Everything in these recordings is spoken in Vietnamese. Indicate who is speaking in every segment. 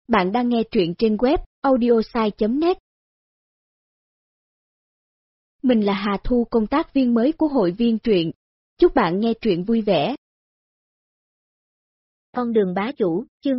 Speaker 1: Bạn đang nghe truyện trên web audiosai.net. Mình là Hà Thu, công tác viên mới của hội viên truyện. Chúc bạn nghe truyện vui vẻ.
Speaker 2: Con đường bá chủ, chương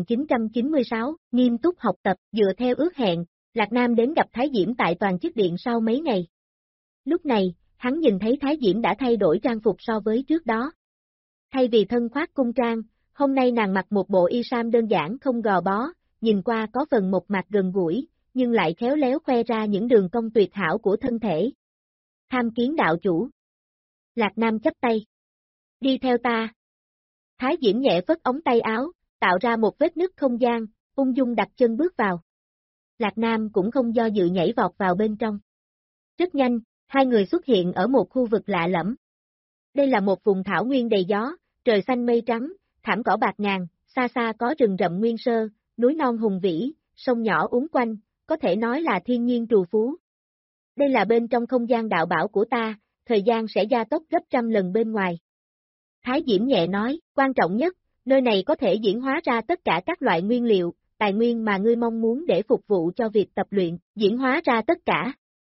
Speaker 2: 2996, nghiêm túc học tập, dựa theo ước hẹn, Lạc Nam đến gặp Thái Diễm tại Toàn Chức Điện sau mấy ngày. Lúc này, hắn nhìn thấy Thái Diễm đã thay đổi trang phục so với trước đó. Thay vì thân khoác cung trang, hôm nay nàng mặc một bộ y sam đơn giản không gò bó, nhìn qua có phần mộc mạc gần gũi, nhưng lại khéo léo khoe ra những đường cong tuyệt hảo của thân thể. Tham kiến đạo chủ. Lạc Nam chắp tay. Đi theo ta. Thái Diễm nhẹ phất ống tay áo, tạo ra một vết nứt không gian, ung dung đặt chân bước vào. Lạc Nam cũng không do dự nhảy vọt vào bên trong. Rất nhanh, hai người xuất hiện ở một khu vực lạ lẫm. Đây là một vùng thảo nguyên đầy gió, trời xanh mây trắng, thảm cỏ bạc ngàn, xa xa có rừng rậm nguyên sơ, núi non hùng vĩ, sông nhỏ uốn quanh, có thể nói là thiên nhiên trù phú. Đây là bên trong không gian đạo bảo của ta, thời gian sẽ gia tốc gấp trăm lần bên ngoài. Thái Diễm nhẹ nói, quan trọng nhất, nơi này có thể diễn hóa ra tất cả các loại nguyên liệu, tài nguyên mà ngươi mong muốn để phục vụ cho việc tập luyện, diễn hóa ra tất cả.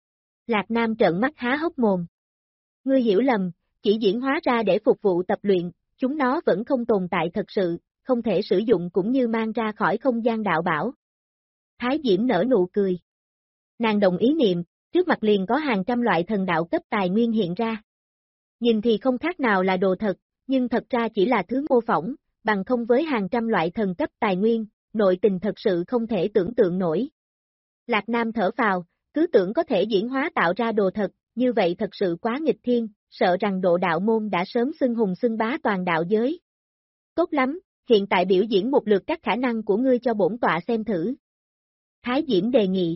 Speaker 2: Lạc Nam trợn mắt há hốc mồm. Ngươi hiểu lầm, chỉ diễn hóa ra để phục vụ tập luyện, chúng nó vẫn không tồn tại thật sự, không thể sử dụng cũng như mang ra khỏi không gian đạo bảo. Thái Diễm nở nụ cười. Nàng đồng ý niệm, trước mặt liền có hàng trăm loại thần đạo cấp tài nguyên hiện ra. Nhìn thì không khác nào là đồ thật, nhưng thật ra chỉ là thứ mô phỏng, bằng không với hàng trăm loại thần cấp tài nguyên, nội tình thật sự không thể tưởng tượng nổi. Lạc Nam thở phào, cứ tưởng có thể diễn hóa tạo ra đồ thật, như vậy thật sự quá nghịch thiên, sợ rằng độ đạo môn đã sớm xưng hùng xưng bá toàn đạo giới. Tốt lắm, hiện tại biểu diễn một lượt các khả năng của ngươi cho bổn tọa xem thử. Thái Diễm đề nghị.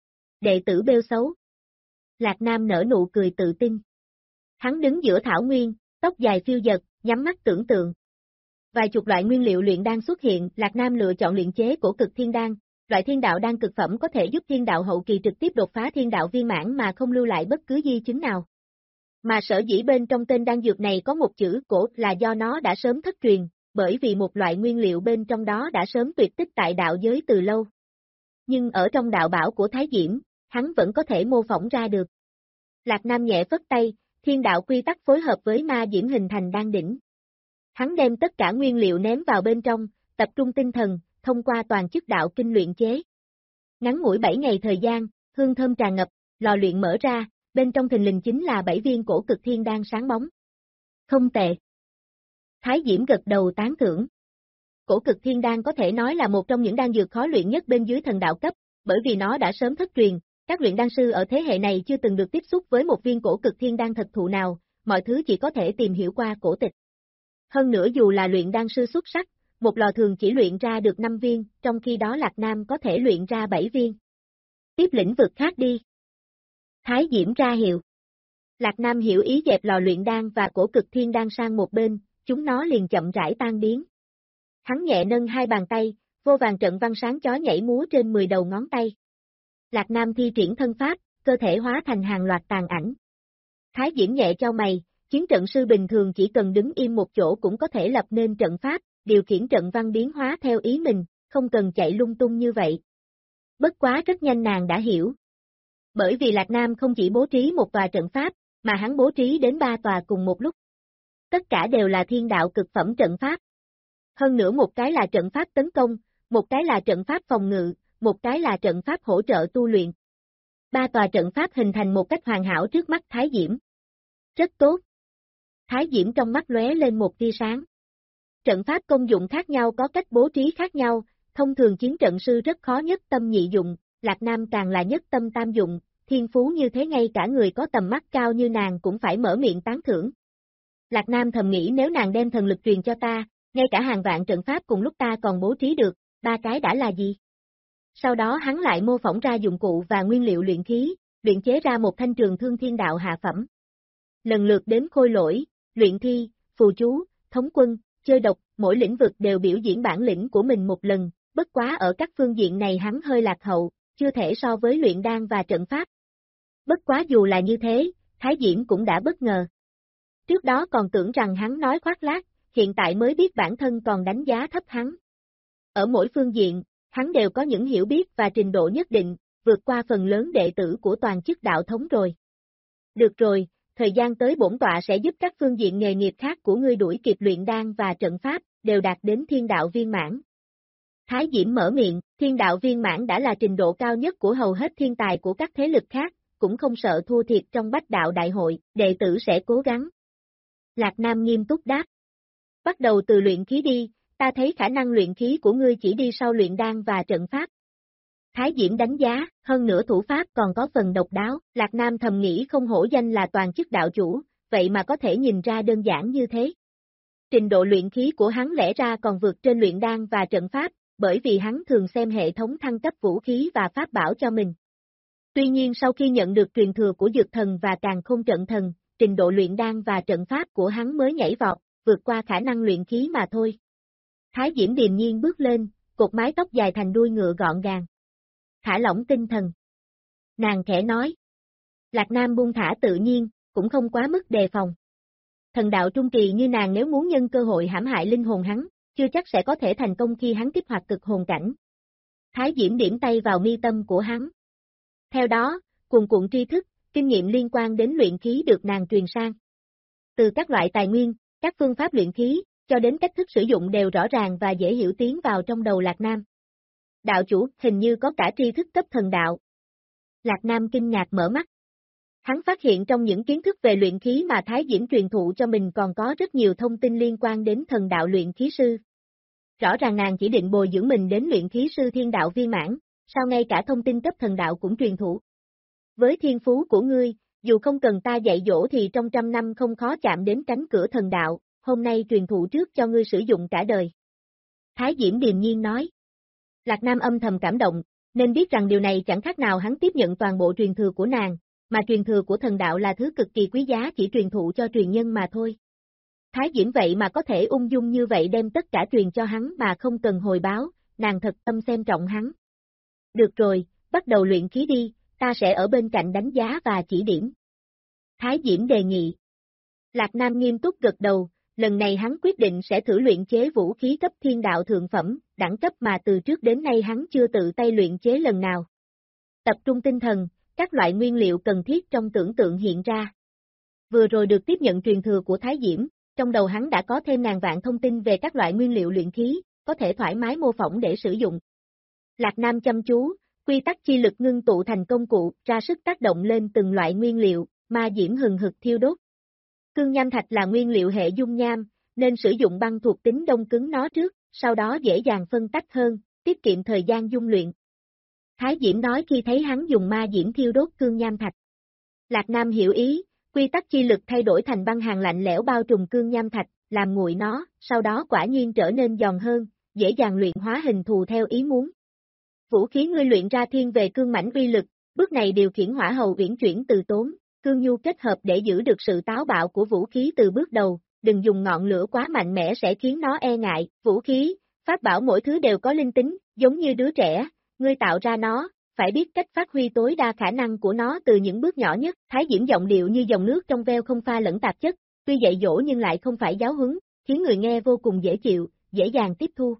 Speaker 2: Đệ tử bêu xấu. Lạc Nam nở nụ cười tự tin. Hắn đứng giữa thảo nguyên, tóc dài phiêu dật, nhắm mắt tưởng tượng. Vài chục loại nguyên liệu luyện đan xuất hiện, Lạc Nam lựa chọn luyện chế cổ cực thiên đan, loại thiên đạo đan cực phẩm có thể giúp thiên đạo hậu kỳ trực tiếp đột phá thiên đạo viên mãn mà không lưu lại bất cứ di chứng nào. Mà sở dĩ bên trong tên đan dược này có một chữ cổ là do nó đã sớm thất truyền, bởi vì một loại nguyên liệu bên trong đó đã sớm tuyệt tích tại đạo giới từ lâu. Nhưng ở trong đạo bảo của Thái Diễm, hắn vẫn có thể mô phỏng ra được. Lạc Nam nhẹ phất tay, thiên đạo quy tắc phối hợp với ma diễm hình thành đan đỉnh. Hắn đem tất cả nguyên liệu ném vào bên trong, tập trung tinh thần, thông qua toàn chức đạo kinh luyện chế. Ngắn ngủi 7 ngày thời gian, hương thơm tràn ngập, lò luyện mở ra, bên trong thình lình chính là 7 viên cổ cực thiên đan sáng bóng. Không tệ. Thái Diễm gật đầu tán thưởng. Cổ cực thiên đan có thể nói là một trong những đan dược khó luyện nhất bên dưới thần đạo cấp, bởi vì nó đã sớm thất truyền, các luyện đan sư ở thế hệ này chưa từng được tiếp xúc với một viên cổ cực thiên đan thật thụ nào, mọi thứ chỉ có thể tìm hiểu qua cổ tịch. Hơn nữa dù là luyện đan sư xuất sắc, một lò thường chỉ luyện ra được 5 viên, trong khi đó Lạc Nam có thể luyện ra 7 viên. Tiếp lĩnh vực khác đi. Thái Diễm ra hiệu. Lạc Nam hiểu ý dẹp lò luyện đan và cổ cực thiên đan sang một bên, chúng nó liền chậm rãi tan biến. Hắn nhẹ nâng hai bàn tay, vô vàng trận văn sáng chói nhảy múa trên 10 đầu ngón tay. Lạc Nam thi triển thân pháp, cơ thể hóa thành hàng loạt tàn ảnh. Thái Diễm nhẹ cho mày, chiến trận sư bình thường chỉ cần đứng im một chỗ cũng có thể lập nên trận pháp, điều khiển trận văn biến hóa theo ý mình, không cần chạy lung tung như vậy. Bất quá rất nhanh nàng đã hiểu. Bởi vì Lạc Nam không chỉ bố trí một tòa trận pháp, mà hắn bố trí đến 3 tòa cùng một lúc. Tất cả đều là thiên đạo cực phẩm trận pháp. Hơn nữa một cái là trận pháp tấn công, một cái là trận pháp phòng ngự, một cái là trận pháp hỗ trợ tu luyện. 3 tòa trận pháp hình thành một cách hoàn hảo trước mắt Thái Diễm. Rất tốt. Thái Diễm trong mắt lóe lên một tia sáng. Trận pháp công dụng khác nhau có cách bố trí khác nhau, thông thường chiến trận sư rất khó nhất tâm nhị dụng, Lạc Nam càng là nhất tâm tam dụng, thiên phú như thế ngay cả người có tầm mắt cao như nàng cũng phải mở miệng tán thưởng. Lạc Nam thầm nghĩ nếu nàng đem thần lực truyền cho ta, ngay cả hàng vạn trận pháp cùng lúc ta còn bố trí được, 3 cái đã là gì? Sau đó hắn lại mô phỏng ra dụng cụ và nguyên liệu luyện khí, luyện chế ra một thanh trường thương thiên đạo hạ phẩm. Lần lượt đếm khôi lỗi, luyện thi, phù chú, thống quân, chơi độc, mỗi lĩnh vực đều biểu diễn bản lĩnh của mình một lần, bất quá ở các phương diện này hắn hơi lạc hậu, chưa thể so với luyện đan và trận pháp. Bất quá dù là như thế, Thái Diễm cũng đã bất ngờ. Trước đó còn tưởng rằng hắn nói khoác lác, hiện tại mới biết bản thân còn đánh giá thấp hắn. Ở mỗi phương diện, hắn đều có những hiểu biết và trình độ nhất định, vượt qua phần lớn đệ tử của toàn chức đạo thống rồi. Được rồi, thời gian tới bổn tọa sẽ giúp các phương diện nghề nghiệp khác của ngươi đuổi kịp luyện đan và trận pháp, đều đạt đến thiên đạo viên mãn. Thái Diễm mở miệng, thiên đạo viên mãn đã là trình độ cao nhất của hầu hết thiên tài của các thế lực khác, cũng không sợ thua thiệt trong bách đạo đại hội, đệ tử sẽ cố gắng. Lạc Nam nghiêm túc đáp. Bắt đầu từ luyện khí đi, ta thấy khả năng luyện khí của ngươi chỉ đi sau luyện đan và trận pháp. Thái Diễm đánh giá, hơn nữa thủ pháp còn có phần độc đáo, Lạc Nam thầm nghĩ không hổ danh là toàn chức đạo chủ, vậy mà có thể nhìn ra đơn giản như thế. Trình độ luyện khí của hắn lẽ ra còn vượt trên luyện đan và trận pháp, bởi vì hắn thường xem hệ thống thăng cấp vũ khí và pháp bảo cho mình. Tuy nhiên sau khi nhận được truyền thừa của Dược Thần và Càn Khôn Trận Thần, trình độ luyện đan và trận pháp của hắn mới nhảy vọt, vượt qua khả năng luyện khí mà thôi. Thái Diễm điềm nhiên bước lên, cột mái tóc dài thành đuôi ngựa gọn gàng. Thả lỏng tinh thần. Nàng khẽ nói. Lạc Nam buông thả tự nhiên, cũng không quá mức đề phòng. Thần đạo trung kỳ như nàng nếu muốn nhân cơ hội hãm hại linh hồn hắn, chưa chắc sẽ có thể thành công khi hắn kích hoạt cực hồn cảnh. Thái Diễm điểm tay vào mi tâm của hắn. Theo đó, cuồn cuộn tri thức, kinh nghiệm liên quan đến luyện khí được nàng truyền sang. Từ các loại tài nguyên, các phương pháp luyện khí, cho đến cách thức sử dụng đều rõ ràng và dễ hiểu tiến vào trong đầu Lạc Nam. Đạo chủ, hình như có cả tri thức cấp thần đạo. Lạc Nam kinh ngạc mở mắt. Hắn phát hiện trong những kiến thức về luyện khí mà Thái Diễm truyền thụ cho mình còn có rất nhiều thông tin liên quan đến thần đạo luyện khí sư. Rõ ràng nàng chỉ định bồi dưỡng mình đến luyện khí sư thiên đạo viên mãn, sao ngay cả thông tin cấp thần đạo cũng truyền thụ. Với thiên phú của ngươi, dù không cần ta dạy dỗ thì trong 100 năm không khó chạm đến cánh cửa thần đạo, hôm nay truyền thụ trước cho ngươi sử dụng cả đời. Thái Diễm điềm nhiên nói. Lạc Nam âm thầm cảm động, nên biết rằng điều này chẳng khác nào hắn tiếp nhận toàn bộ truyền thừa của nàng, mà truyền thừa của thần đạo là thứ cực kỳ quý giá chỉ truyền thụ cho truyền nhân mà thôi. Thái Diễm vậy mà có thể ung dung như vậy đem tất cả truyền cho hắn mà không cần hồi báo, nàng thật tâm xem trọng hắn. Được rồi, bắt đầu luyện khí đi, ta sẽ ở bên cạnh đánh giá và chỉ điểm. Thái Diễm đề nghị. Lạc Nam nghiêm túc gật đầu, lần này hắn quyết định sẽ thử luyện chế vũ khí cấp thiên đạo thượng phẩm, đẳng cấp mà từ trước đến nay hắn chưa tự tay luyện chế lần nào. Tập trung tinh thần, các loại nguyên liệu cần thiết trong tưởng tượng hiện ra. Vừa rồi được tiếp nhận truyền thừa của Thái Diễm, trong đầu hắn đã có thêm ngàn vạn thông tin về các loại nguyên liệu luyện khí, có thể thoải mái mô phỏng để sử dụng. Lạc Nam chăm chú, quy tắc chi lực ngưng tụ thành công cụ, ra sức tác động lên từng loại nguyên liệu, ma diễm hừng hực thiêu đốt. Cương nham thạch là nguyên liệu hệ dung nham, nên sử dụng băng thuộc tính đông cứng nó trước, sau đó dễ dàng phân tách hơn, tiết kiệm thời gian dung luyện. Thái Diễm nói khi thấy hắn dùng ma diễm thiêu đốt cương nham thạch. Lạc Nam hiểu ý, quy tắc chi lực thay đổi thành băng hàn lạnh lẽo bao trùm cương nham thạch, làm nguội nó, sau đó quả nhiên trở nên giòn hơn, dễ dàng luyện hóa hình thù theo ý muốn. Vũ khí ngươi luyện ra thiên về cương mãnh uy lực, bước này điều khiển hỏa hầu uyển chuyển từ tốn, cương nhu kết hợp để giữ được sự táo bạo của vũ khí từ bước đầu, đừng dùng ngọn lửa quá mạnh mẽ sẽ khiến nó e ngại, vũ khí, pháp bảo mỗi thứ đều có linh tính, giống như đứa trẻ, ngươi tạo ra nó, phải biết cách phát huy tối đa khả năng của nó từ những bước nhỏ nhất. Thái Diễm giọng điệu như dòng nước trong veo không pha lẫn tạp chất, tuy dạy dỗ nhưng lại không phải giáo huấn, khiến người nghe vô cùng dễ chịu, dễ dàng tiếp thu.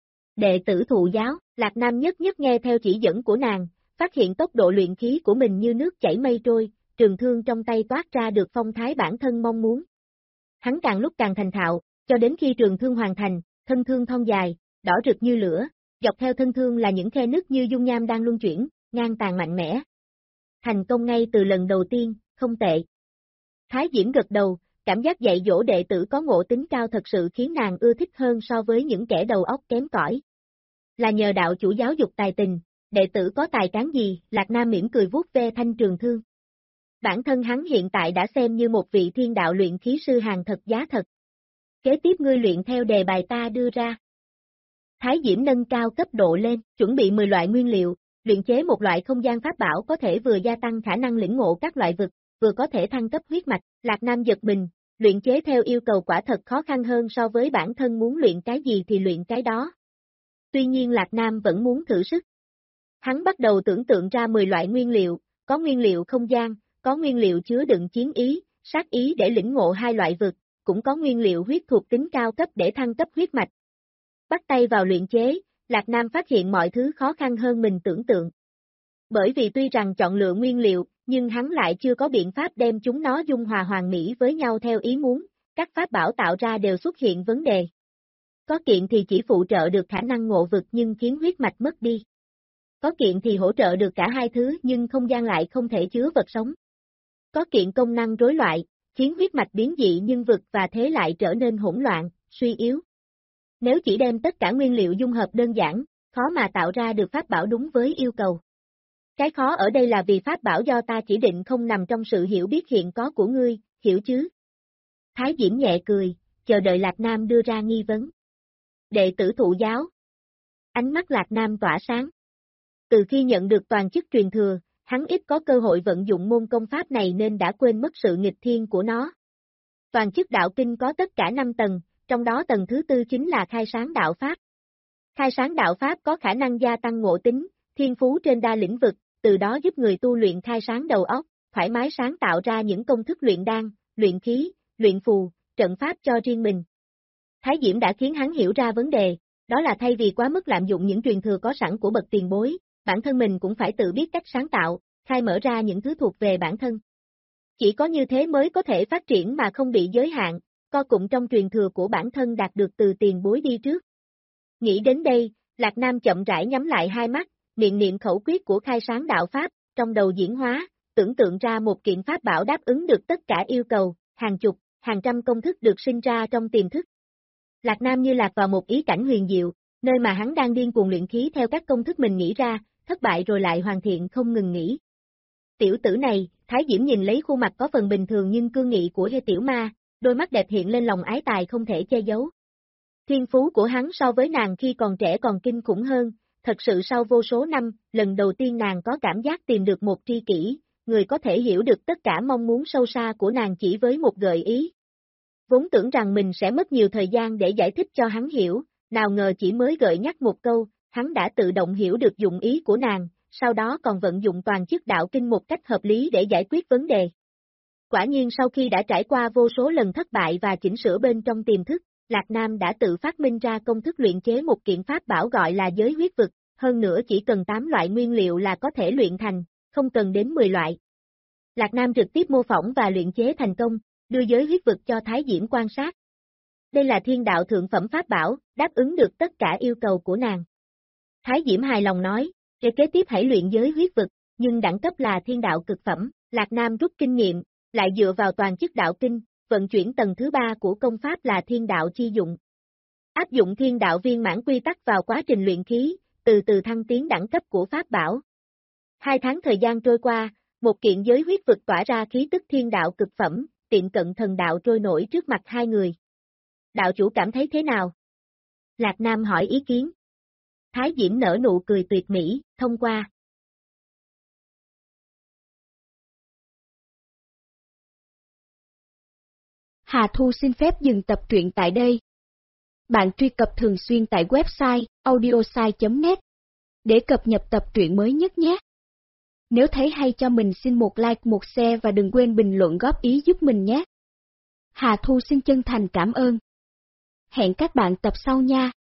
Speaker 2: Đệ tử thụ giáo, Lạc Nam nhất nhất nghe theo chỉ dẫn của nàng, phát hiện tốc độ luyện khí của mình như nước chảy mây trôi, trường thương trong tay toát ra được phong thái bản thân mong muốn. Hắn càng lúc càng thành thạo, cho đến khi trường thương hoàn thành, thân thương thon dài, đỏ rực như lửa, dọc theo thân thương là những khe nứt như dung nham đang luân chuyển, ngang tàn mạnh mẽ. Thành công ngay từ lần đầu tiên, không tệ. Thái Diễm gật đầu, cảm giác dạy dỗ đệ tử có ngộ tính cao thật sự khiến nàng ưa thích hơn so với những kẻ đầu óc kém cỏi. Là nhờ đạo chủ giáo dục tài tình, đệ tử có tài cán gì, Lạc Nam mỉm cười vuốt ve thanh trường thương. Bản thân hắn hiện tại đã xem như một vị thiên đạo luyện khí sư hàng thật giá thật. Kế tiếp ngươi luyện theo đề bài ta đưa ra. Thái Diễm nâng cao cấp độ lên, chuẩn bị 10 loại nguyên liệu, luyện chế một loại không gian pháp bảo có thể vừa gia tăng khả năng lĩnh ngộ các loại vực, vừa có thể thăng cấp huyết mạch. Lạc Nam giật mình, luyện chế theo yêu cầu quả thật khó khăn hơn so với bản thân muốn luyện cái gì thì luyện cái đó. Tuy nhiên Lạc Nam vẫn muốn thử sức. Hắn bắt đầu tưởng tượng ra 10 loại nguyên liệu, có nguyên liệu không gian, có nguyên liệu chứa đựng chiến ý, sát ý để lĩnh ngộ hai loại vực, cũng có nguyên liệu huyết thuộc tính cao cấp để thăng cấp huyết mạch. Bắt tay vào luyện chế, Lạc Nam phát hiện mọi thứ khó khăn hơn mình tưởng tượng. Bởi vì tuy rằng chọn lựa nguyên liệu, nhưng hắn lại chưa có biện pháp đem chúng nó dung hòa hoàn mỹ với nhau theo ý muốn, các pháp bảo tạo ra đều xuất hiện vấn đề. Có kiện thì chỉ phụ trợ được khả năng ngộ vực nhưng khiến huyết mạch mất đi. Có kiện thì hỗ trợ được cả hai thứ nhưng không gian lại không thể chứa vật sống. Có kiện công năng rối loạn, khiến huyết mạch biến dị nhưng vực và thế lại trở nên hỗn loạn, suy yếu. Nếu chỉ đem tất cả nguyên liệu dung hợp đơn giản, khó mà tạo ra được pháp bảo đúng với yêu cầu. Cái khó ở đây là vì pháp bảo do ta chỉ định không nằm trong sự hiểu biết hiện có của ngươi, hiểu chứ? Thái Diễm nhẹ cười, chờ đợi Lạc Nam đưa ra nghi vấn. Đệ tử thụ giáo. Ánh mắt Lạc Nam tỏa sáng. Từ khi nhận được toàn chức truyền thừa, hắn ít có cơ hội vận dụng môn công pháp này nên đã quên mất sự nghịch thiên của nó. Toàn chức đạo kinh có tất cả 5 tầng, trong đó tầng thứ 4 chính là khai sáng đạo pháp. Khai sáng đạo pháp có khả năng gia tăng ngộ tính, thiên phú trên đa lĩnh vực, từ đó giúp người tu luyện khai sáng đầu óc, thoải mái sáng tạo ra những công thức luyện đan, luyện khí, luyện phù, trận pháp cho riêng mình. Thái Diễm đã khiến hắn hiểu ra vấn đề, đó là thay vì quá mức lạm dụng những truyền thừa có sẵn của bậc tiền bối, bản thân mình cũng phải tự biết cách sáng tạo, khai mở ra những thứ thuộc về bản thân. Chỉ có như thế mới có thể phát triển mà không bị giới hạn, co cụm trong truyền thừa của bản thân đạt được từ tiền bối đi trước. Nghĩ đến đây, Lạc Nam chậm rãi nhắm lại hai mắt, miệng niệm khẩu quyết của khai sáng đạo pháp, trong đầu diễn hóa, tưởng tượng ra một kiện pháp bảo đáp ứng được tất cả yêu cầu, hàng chục, hàng trăm công thức được sinh ra trong tiềm thức. Lạc Nam như lạc vào một ý cảnh huyền diệu, nơi mà hắn đang điên cuồng luyện khí theo các công thức mình nghĩ ra, thất bại rồi lại hoàn thiện không ngừng nghỉ. Tiểu tử này, Thái Diễm nhìn lấy khuôn mặt có phần bình thường nhưng cương nghị của tiểu ma, đôi mắt đẹp hiện lên lòng ái tài không thể che giấu. Thiên phú của hắn so với nàng khi còn trẻ còn kinh khủng hơn, thật sự sau vô số năm, lần đầu tiên nàng có cảm giác tìm được một tri kỷ, người có thể hiểu được tất cả mong muốn sâu xa của nàng chỉ với một gợi ý. Vốn tưởng rằng mình sẽ mất nhiều thời gian để giải thích cho hắn hiểu, nào ngờ chỉ mới gợi nhắc một câu, hắn đã tự động hiểu được dụng ý của nàng, sau đó còn vận dụng toàn chức đạo kinh một cách hợp lý để giải quyết vấn đề. Quả nhiên sau khi đã trải qua vô số lần thất bại và chỉnh sửa bên trong tiềm thức, Lạc Nam đã tự phát minh ra công thức luyện chế một kiện pháp bảo gọi là giới huyết vực, hơn nữa chỉ cần 8 loại nguyên liệu là có thể luyện thành, không cần đến 10 loại. Lạc Nam trực tiếp mô phỏng và luyện chế thành công, đưa giới huyết vực cho Thái Diễm quan sát. Đây là thiên đạo thượng phẩm pháp bảo, đáp ứng được tất cả yêu cầu của nàng. Thái Diễm hài lòng nói, kế tiếp hãy luyện giới huyết vực, nhưng đẳng cấp là thiên đạo cực phẩm. Lạc Nam rút kinh nghiệm, lại dựa vào toàn chức đạo kinh, vận chuyển tầng thứ 3 của công pháp là thiên đạo chi dụng. Áp dụng thiên đạo viên mãn quy tắc vào quá trình luyện khí, từ từ thăng tiến đẳng cấp của pháp bảo. 2 tháng thời gian trôi qua, một kiện giới huyết vực tỏa ra khí tức thiên đạo cực phẩm, tiệm cận thần đạo trôi nổi trước mặt hai người. Đạo chủ cảm thấy thế nào? Lạc Nam hỏi ý kiến. Thái Diễm nở nụ cười tuyệt mỹ, thông qua.
Speaker 1: Hà Thu xin phép dừng tập truyện tại đây. Bạn truy cập thường xuyên tại website audiosai.net để cập nhật tập truyện mới nhất nhé. Nếu thấy hay cho mình xin một like, một share và đừng quên bình luận góp ý giúp mình nhé. Hà Thu xin chân thành cảm ơn. Hẹn các bạn tập sau nha.